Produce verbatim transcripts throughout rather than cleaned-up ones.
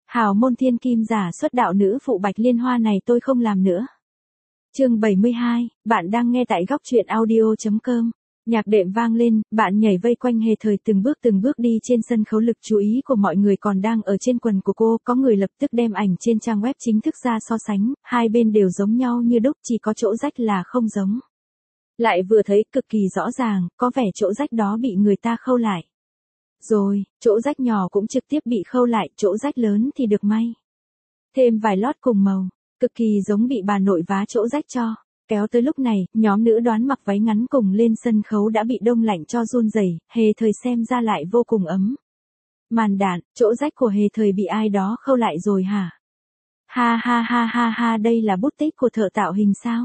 Hào môn thiên kim giả xuất đạo nữ phụ Bạch Liên Hoa này tôi không làm nữa. Chương bảy mươi hai, bạn đang nghe tại góc truyện audio chấm com. Nhạc đệm vang lên, bạn nhảy vây quanh Hề Thời từng bước từng bước đi trên sân khấu, lực chú ý của mọi người còn đang ở trên quần của cô, có người lập tức đem ảnh trên trang web chính thức ra so sánh, hai bên đều giống nhau như đúc, chỉ có chỗ rách là không giống. Lại vừa thấy cực kỳ rõ ràng, có vẻ chỗ rách đó bị người ta khâu lại. Rồi, chỗ rách nhỏ cũng trực tiếp bị khâu lại, chỗ rách lớn thì được may thêm vài lót cùng màu, cực kỳ giống bị bà nội vá chỗ rách cho. Kéo tới lúc này, nhóm nữ đoán mặc váy ngắn cùng lên sân khấu đã bị đông lạnh cho run rẩy, Hề Thời xem ra lại vô cùng ấm. Màn đạn, chỗ rách của Hề Thời bị ai đó khâu lại rồi hả? Ha ha ha ha ha, đây là bút tích của thợ tạo hình sao?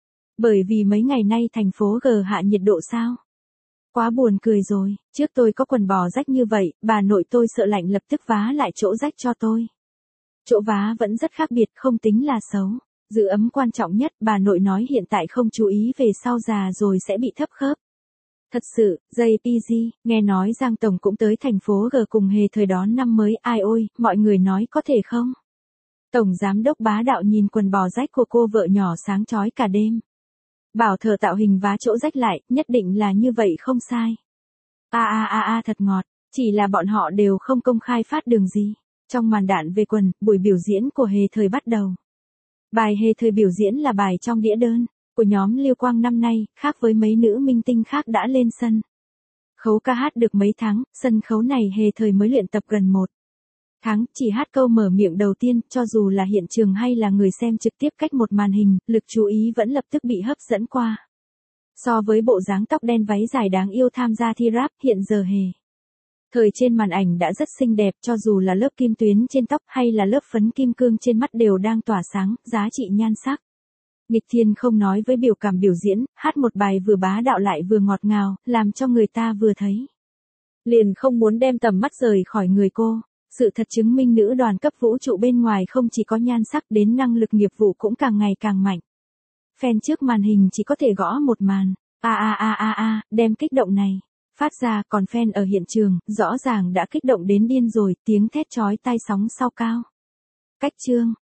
Bởi vì mấy ngày nay thành phố G hạ nhiệt độ sao? Quá buồn cười rồi, trước tôi có quần bò rách như vậy, bà nội tôi sợ lạnh lập tức vá lại chỗ rách cho tôi. Chỗ vá vẫn rất khác biệt, không tính là xấu. Giữ ấm quan trọng nhất, bà nội nói hiện tại không chú ý về sau già rồi sẽ bị thấp khớp. Thật sự, gi pê giê, nghe nói Giang Tổng cũng tới thành phố G cùng Hề Thời đón năm mới, ai ôi, mọi người nói có thể không? Tổng giám đốc bá đạo nhìn quần bò rách của cô vợ nhỏ sáng chói cả đêm. Bảo thợ tạo hình vá chỗ rách lại, nhất định là như vậy không sai. A a a a thật ngọt, chỉ là bọn họ đều không công khai phát đường gì. Trong màn đạn về quần, buổi biểu diễn của Hề Thời bắt đầu. Bài Hề Thời biểu diễn là bài trong đĩa đơn của nhóm Lưu Quang năm nay, khác với mấy nữ minh tinh khác đã lên sân khấu ca hát được mấy tháng, sân khấu này Hề Thời mới luyện tập gần một tháng, chỉ hát câu mở miệng đầu tiên, cho dù là hiện trường hay là người xem trực tiếp cách một màn hình, lực chú ý vẫn lập tức bị hấp dẫn qua. So với bộ dáng tóc đen váy dài đáng yêu tham gia thi rap, hiện giờ Hề Thời trên màn ảnh đã rất xinh đẹp, cho dù là lớp kim tuyến trên tóc hay là lớp phấn kim cương trên mắt đều đang tỏa sáng, giá trị nhan sắc. Nghịch thiên không nói với biểu cảm biểu diễn, hát một bài vừa bá đạo lại vừa ngọt ngào, làm cho người ta vừa thấy liền không muốn đem tầm mắt rời khỏi người cô. Sự thật chứng minh nữ đoàn cấp vũ trụ bên ngoài không chỉ có nhan sắc, đến năng lực nghiệp vụ cũng càng ngày càng mạnh. Fan trước màn hình chỉ có thể gõ một màn, a a a a a, đem kích động này phát ra, còn fan ở hiện trường, rõ ràng đã kích động đến điên rồi, tiếng thét chói tai sóng sao cao. Cách chương,